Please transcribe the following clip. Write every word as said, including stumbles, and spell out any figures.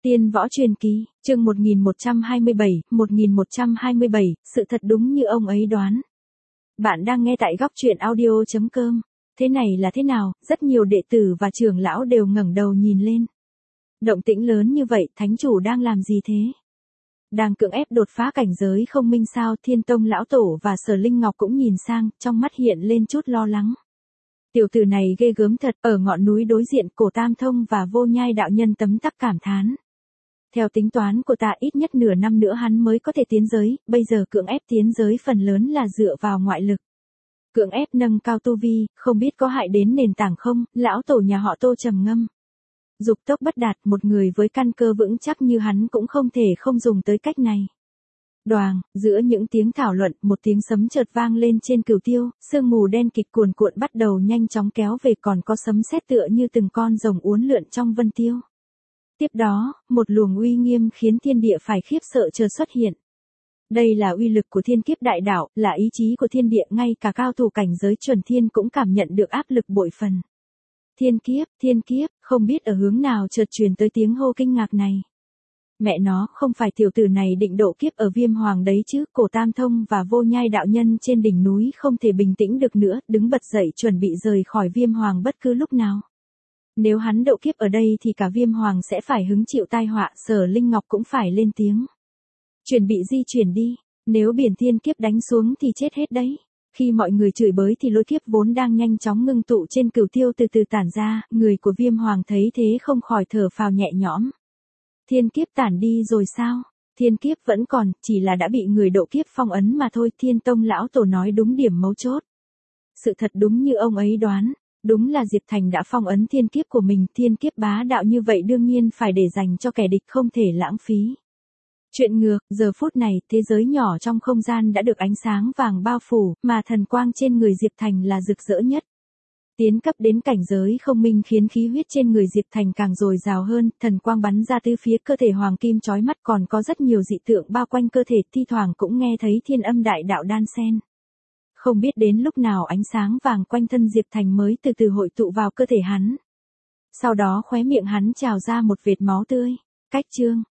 Tiên võ truyền kỳ, chương một nghìn một trăm hai mươi bảy, một nghìn một trăm hai mươi bảy, sự thật đúng như ông ấy đoán. Bạn đang nghe tại góc truyện audio chấm com. Thế này là thế nào, rất nhiều đệ tử và trưởng lão đều ngẩng đầu nhìn lên. Động tĩnh lớn như vậy, thánh chủ đang làm gì thế? Đang cưỡng ép đột phá cảnh giới không minh sao? Thiên Tông lão tổ và Sở Linh Ngọc cũng nhìn sang, trong mắt hiện lên chút lo lắng. Tiểu tử này ghê gớm thật, ở ngọn núi đối diện Cổ Tam Thông và Vô Nhai đạo nhân tấm tắc cảm thán. Theo tính toán của ta ít nhất nửa năm nữa hắn mới có thể tiến giới, bây giờ cưỡng ép tiến giới phần lớn là dựa vào ngoại lực. Cưỡng ép nâng cao tu vi, không biết có hại đến nền tảng không? Lão tổ nhà họ Tô trầm ngâm. Dục tốc bất đạt, một người với căn cơ vững chắc như hắn cũng không thể không dùng tới cách này. Đoàng, giữa những tiếng thảo luận, một tiếng sấm chợt vang lên trên cửu tiêu, sương mù đen kịt cuồn cuộn bắt đầu nhanh chóng kéo về, còn có sấm sét tựa như từng con rồng uốn lượn trong vân tiêu. Tiếp đó, một luồng uy nghiêm khiến thiên địa phải khiếp sợ chợt xuất hiện. Đây là uy lực của thiên kiếp đại đạo, là ý chí của thiên địa, ngay cả cao thủ cảnh giới chuẩn thiên cũng cảm nhận được áp lực bội phần. Thiên kiếp, thiên kiếp, không biết ở hướng nào chợt truyền tới tiếng hô kinh ngạc này. Mẹ nó, không phải tiểu tử này định độ kiếp ở Viêm Hoàng đấy chứ? Cổ Tam Thông và Vô Nhai đạo nhân trên đỉnh núi không thể bình tĩnh được nữa, đứng bật dậy chuẩn bị rời khỏi Viêm Hoàng bất cứ lúc nào. Nếu hắn độ kiếp ở đây thì cả Viêm Hoàng sẽ phải hứng chịu tai họa. Sở Linh Ngọc cũng phải lên tiếng. Chuẩn bị di chuyển đi, nếu biển thiên kiếp đánh xuống thì chết hết đấy. Khi mọi người chửi bới thì lôi kiếp vốn đang nhanh chóng ngưng tụ trên cửu tiêu từ từ tản ra, người của Viêm Hoàng thấy thế không khỏi thở phào nhẹ nhõm. Thiên kiếp tản đi rồi sao? Thiên kiếp vẫn còn, chỉ là đã bị người độ kiếp phong ấn mà thôi. Thiên Tông lão tổ nói đúng điểm mấu chốt. Sự thật đúng như ông ấy đoán. Đúng là Diệp Thành đã phong ấn thiên kiếp của mình, thiên kiếp bá đạo như vậy đương nhiên phải để dành cho kẻ địch, không thể lãng phí. Chuyện ngược, giờ phút này, thế giới nhỏ trong không gian đã được ánh sáng vàng bao phủ, mà thần quang trên người Diệp Thành là rực rỡ nhất. Tiến cấp đến cảnh giới không minh khiến khí huyết trên người Diệp Thành càng dồi dào hơn, thần quang bắn ra từ phía cơ thể hoàng kim chói mắt, còn có rất nhiều dị tượng bao quanh cơ thể, thi thoảng cũng nghe thấy thiên âm đại đạo đan xen. Không biết đến lúc nào ánh sáng vàng quanh thân Diệp Thành mới từ từ hội tụ vào cơ thể hắn. Sau đó khóe miệng hắn trào ra một vệt máu tươi. Cách chương,